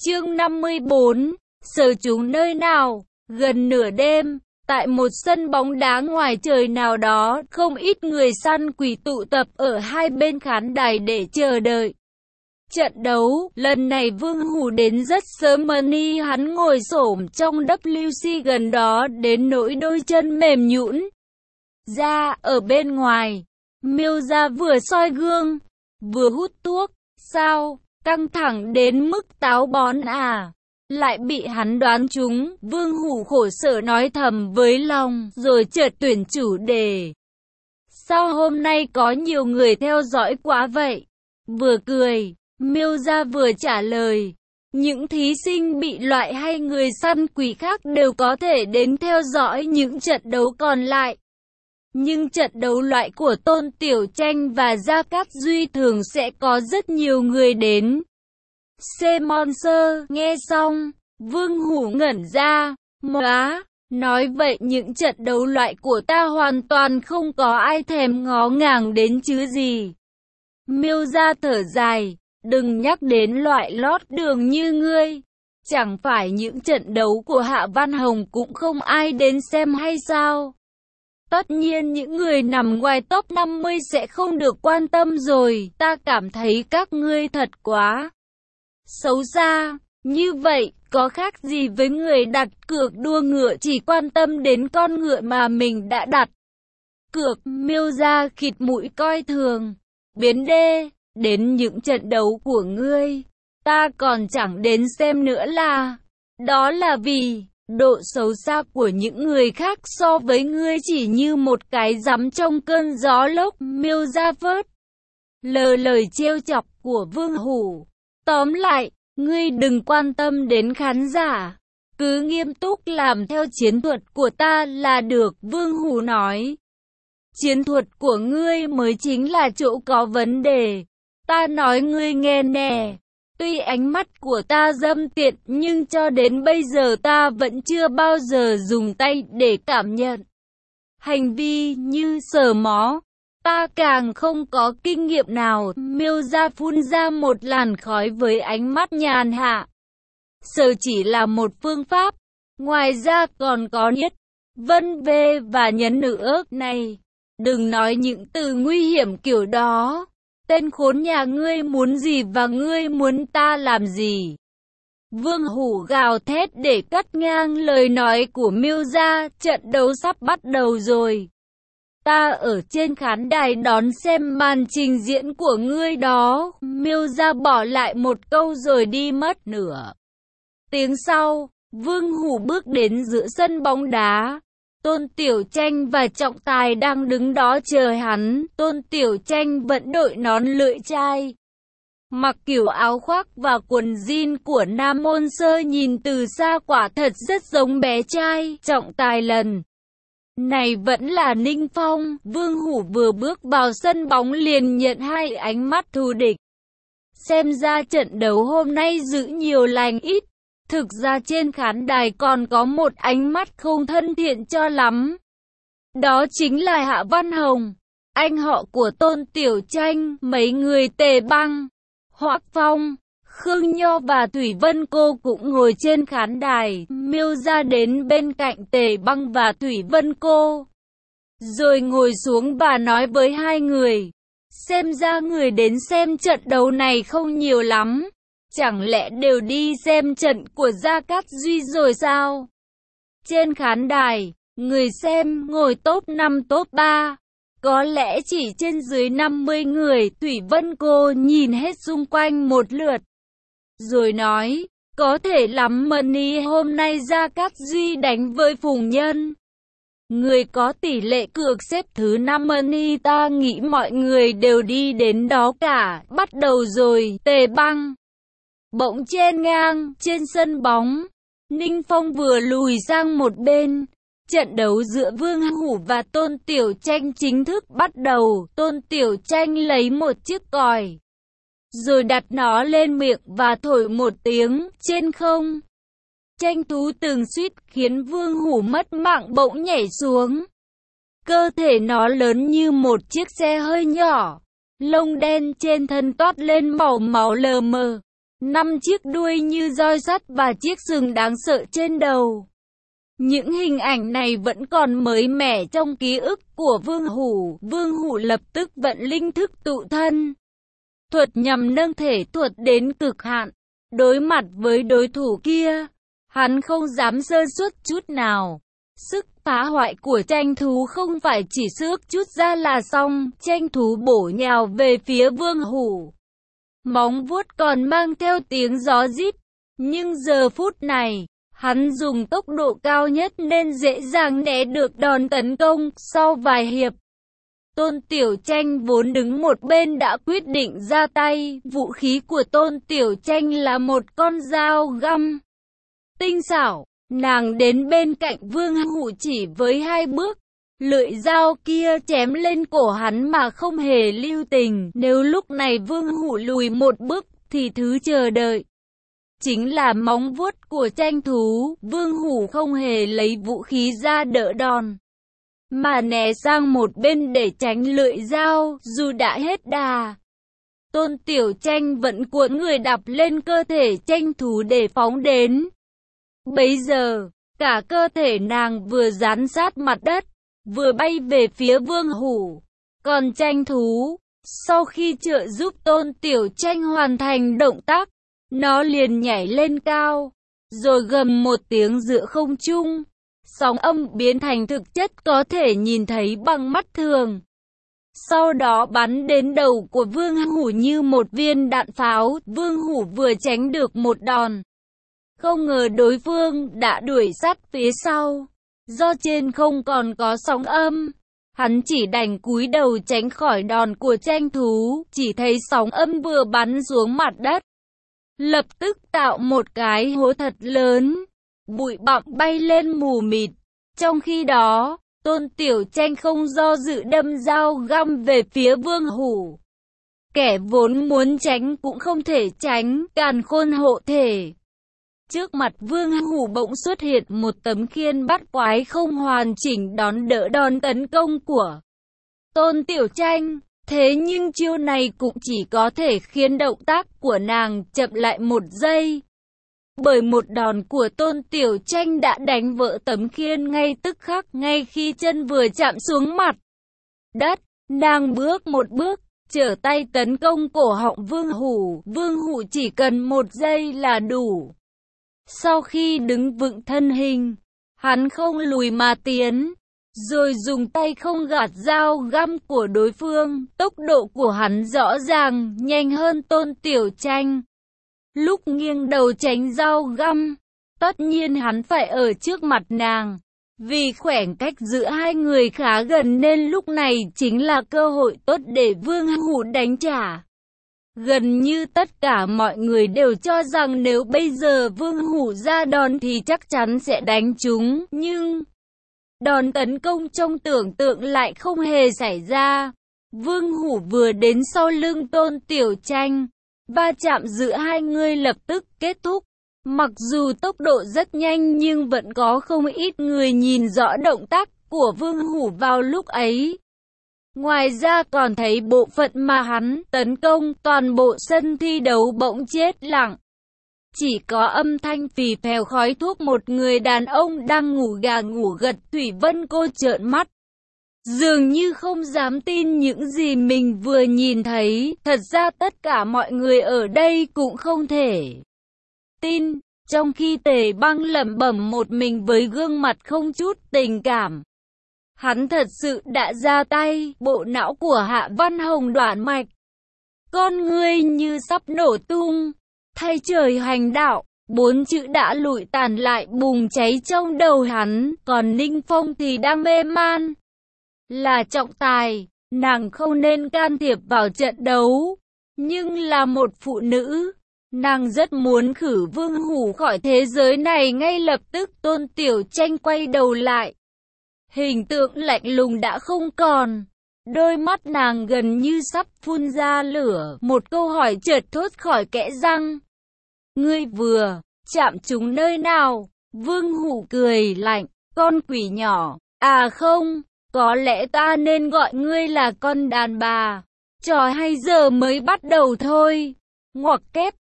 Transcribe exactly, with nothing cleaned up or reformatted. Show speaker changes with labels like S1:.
S1: Chương năm mươi bốn, sở chúng nơi nào? Gần nửa đêm, tại một sân bóng đá ngoài trời nào đó, không ít người săn quỷ tụ tập ở hai bên khán đài để chờ đợi trận đấu. Lần này Vương Hủ đến rất sớm, Money hắn ngồi xổm trong vê kép xê gần đó đến nỗi đôi chân mềm nhũn ra. Ở bên ngoài, Miêu Gia vừa soi gương, vừa hút thuốc. Sao? Căng thẳng đến mức táo bón à? Lại bị hắn đoán trúng. Vương Hủ khổ sở nói thầm với lòng, rồi chợt tuyển chủ đề. Sao hôm nay có nhiều người theo dõi quá vậy? Vừa cười, Miêu Gia vừa trả lời. Những thí sinh bị loại hay người săn quỷ khác đều có thể đến theo dõi những trận đấu còn lại. Nhưng trận đấu loại của Tôn Tiểu Tranh và Gia Cát Duy thường sẽ có rất nhiều người đến. C-Monster nghe xong, Vương Hủ ngẩn ra. Móa, nói vậy những trận đấu loại của ta hoàn toàn không có ai thèm ngó ngàng đến chứ gì. Miêu Gia thở dài, đừng nhắc đến loại lót đường như ngươi. Chẳng phải những trận đấu của Hạ Văn Hồng cũng không ai đến xem hay sao? Tất nhiên những người nằm ngoài top năm mươi sẽ không được quan tâm rồi. Ta cảm thấy các ngươi thật quá xấu xa. Như vậy, có khác gì với người đặt cược đua ngựa chỉ quan tâm đến con ngựa mà mình đã đặt cược. Miêu Gia khịt mũi coi thường. Biến đê, đến những trận đấu của ngươi, ta còn chẳng đến xem nữa là. Đó là vì độ xấu xa của những người khác so với ngươi chỉ như một cái rắm trong cơn gió lốc. Miêu Gia phớt lờ lời trêu chọc của Vương Hủ. Tóm lại, ngươi đừng quan tâm đến khán giả, cứ nghiêm túc làm theo chiến thuật của ta là được. Vương Hủ nói. Chiến thuật của ngươi mới chính là chỗ có vấn đề. Ta nói ngươi nghe nè. Tuy ánh mắt của ta dâm tiện, nhưng cho đến bây giờ ta vẫn chưa bao giờ dùng tay để cảm nhận hành vi như sờ mó. Ta càng không có kinh nghiệm nào. Miêu Gia phun ra một làn khói với ánh mắt nhàn hạ. Sờ chỉ là một phương pháp. Ngoài ra còn có niết, vân vê và nhấn nữa. Này, đừng nói những từ nguy hiểm kiểu đó. Tên khốn nhà ngươi muốn gì và ngươi muốn ta làm gì? Vương Hủ gào thét để cắt ngang lời nói của Miêu Gia. Trận đấu sắp bắt đầu rồi. Ta ở trên khán đài đón xem màn trình diễn của ngươi đó. Miêu Gia bỏ lại một câu rồi đi mất. Nửa tiếng sau, Vương Hủ bước đến giữa sân bóng đá. Tôn Tiểu Tranh và Trọng Tài đang đứng đó chờ hắn. Tôn Tiểu Tranh vẫn đội nón lưỡi chai, mặc kiểu áo khoác và quần jean của Nam Môn Sơ, nhìn từ xa quả thật rất giống bé trai. Trọng Tài lần này vẫn là Ninh Phong. Vương Hủ vừa bước vào sân bóng liền nhận hai ánh mắt thù địch. Xem ra trận đấu hôm nay giữ nhiều lành ít. Thực ra trên khán đài còn có một ánh mắt không thân thiện cho lắm. Đó chính là Hạ Văn Hồng, anh họ của Tôn Tiểu Tranh. Mấy người Tề Băng, Hoắc Phong, Khương Nho và Thủy Vân Cô cũng ngồi trên khán đài. Miêu Gia đến bên cạnh Tề Băng và Thủy Vân Cô, rồi ngồi xuống và nói với hai người. Xem ra người đến xem trận đấu này không nhiều lắm. Chẳng lẽ đều đi xem trận của Gia Cát Duy rồi sao? Trên khán đài, người xem ngồi top năm top ba. Có lẽ chỉ trên dưới năm mươi người. Thủy Vân Cô nhìn hết xung quanh một lượt, rồi nói, có thể lắm Money hôm nay Gia Cát Duy đánh với Phùng Nhân. Người có tỷ lệ cược xếp thứ năm Money, ta nghĩ mọi người đều đi đến đó cả. Bắt đầu rồi. Tề Băng bỗng chen ngang. Trên sân bóng, Ninh Phong vừa lùi sang một bên. Trận đấu giữa Vương Hủ và Tôn Tiểu Tranh chính thức bắt đầu. Tôn Tiểu Tranh lấy một chiếc còi, rồi đặt nó lên miệng và thổi một tiếng trên không. Tranh thú từng suýt khiến Vương Hủ mất mạng bỗng nhảy xuống. Cơ thể nó lớn như một chiếc xe hơi nhỏ. Lông đen trên thân toát lên màu máu lờ mờ. năm chiếc đuôi như roi sắt và chiếc sừng đáng sợ trên đầu. Những hình ảnh này vẫn còn mới mẻ trong ký ức của Vương Hủ. Vương Hủ lập tức vận linh thức tụ thân thuật nhằm nâng thể thuật đến cực hạn. Đối mặt với đối thủ kia, hắn không dám sơ suất chút nào. Sức phá hoại của tranh thú không phải chỉ xước chút ra là xong, tranh thú bổ nhào về phía Vương Hủ. Móng vuốt còn mang theo tiếng gió rít, nhưng giờ phút này, hắn dùng tốc độ cao nhất nên dễ dàng né được đòn tấn công. Sau vài hiệp, Tôn Tiểu Tranh vốn đứng một bên đã quyết định ra tay. Vũ khí của Tôn Tiểu Tranh là một con dao găm tinh xảo. Nàng đến bên cạnh Vương Hủ chỉ với hai bước, lưỡi dao kia chém lên cổ hắn mà không hề lưu tình. Nếu lúc này Vương Hủ lùi một bước thì thứ chờ đợi chính là móng vuốt của tranh thú. Vương Hủ không hề lấy vũ khí ra đỡ đòn, mà né sang một bên để tránh lưỡi dao. Dù đã hết đà, Tôn Tiểu Tranh vẫn cuốn người đạp lên cơ thể tranh thú để phóng đến. Bấy giờ, cả cơ thể nàng vừa dán sát mặt đất, vừa bay về phía Vương Hủ. Còn tranh thú, sau khi trợ giúp Tôn Tiểu Tranh hoàn thành động tác, nó liền nhảy lên cao, rồi gầm một tiếng giữa không trung. Sóng âm biến thành thực chất có thể nhìn thấy bằng mắt thường. Sau đó bắn đến đầu của Vương Hủ như một viên đạn pháo. Vương Hủ vừa tránh được một đòn, không ngờ đối phương đã đuổi sát phía sau. Do trên không còn có sóng âm, hắn chỉ đành cúi đầu tránh khỏi đòn của tranh thú. Chỉ thấy sóng âm vừa bắn xuống mặt đất, lập tức tạo một cái hố thật lớn, bụi bặm bay lên mù mịt. Trong khi đó, Tôn Tiểu Tranh không do dự đâm dao găm về phía Vương Hủ. Kẻ vốn muốn tránh cũng không thể tránh, càn khôn hộ thể. Trước mặt Vương Hủ bỗng xuất hiện một tấm khiên bắt quái không hoàn chỉnh đón đỡ đòn tấn công của Tôn Tiểu Tranh. Thế nhưng chiêu này cũng chỉ có thể khiến động tác của nàng chậm lại một giây. Bởi một đòn của Tôn Tiểu Tranh đã đánh vỡ tấm khiên ngay tức khắc. Ngay khi chân vừa chạm xuống mặt đất, nàng bước một bước, trở tay tấn công cổ họng Vương Hủ. Vương Hủ chỉ cần một giây là đủ. Sau khi đứng vững thân hình, hắn không lùi mà tiến, rồi dùng tay không gạt dao găm của đối phương. Tốc độ của hắn rõ ràng nhanh hơn Tôn Tiểu Tranh. Lúc nghiêng đầu tránh dao găm, tất nhiên hắn phải ở trước mặt nàng. Vì khoảng cách giữa hai người khá gần nên lúc này chính là cơ hội tốt để Vương Hủ đánh trả. Gần như tất cả mọi người đều cho rằng nếu bây giờ Vương Hủ ra đòn thì chắc chắn sẽ đánh trúng. Nhưng đòn tấn công trong tưởng tượng lại không hề xảy ra. Vương Hủ vừa đến sau lưng Tôn Tiểu Tranh, va chạm giữa hai người lập tức kết thúc. Mặc dù tốc độ rất nhanh nhưng vẫn có không ít người nhìn rõ động tác của Vương Hủ vào lúc ấy. Ngoài ra còn thấy bộ phận mà hắn tấn công, toàn bộ sân thi đấu bỗng chết lặng. Chỉ có âm thanh phì phèo khói thuốc một người đàn ông đang ngủ gà ngủ gật. Thủy Vân Cô trợn mắt, dường như không dám tin những gì mình vừa nhìn thấy. Thật ra tất cả mọi người ở đây cũng không thể tin. Trong khi Tề Băng lẩm bẩm một mình với gương mặt không chút tình cảm, hắn thật sự đã ra tay. Bộ não của Hạ Văn Hồng đoạn mạch, con ngươi như sắp nổ tung. Thay trời hành đạo, bốn chữ đã lụi tàn lại bùng cháy trong đầu hắn. Còn Ninh Phong thì đang mê man. Là trọng tài, nàng không nên can thiệp vào trận đấu. Nhưng là một phụ nữ, nàng rất muốn khử Vương Hủ khỏi thế giới này ngay lập tức. Tôn Tiểu Tranh quay đầu lại, hình tượng lạnh lùng đã không còn. Đôi mắt nàng gần như sắp phun ra lửa. Một câu hỏi chợt thốt khỏi kẽ răng: ngươi vừa chạm trúng nơi nào? Vương Hủ cười lạnh: con quỷ nhỏ. À không, có lẽ ta nên gọi ngươi là con đàn bà. Trò hay giờ mới bắt đầu thôi. Ngoặc kép.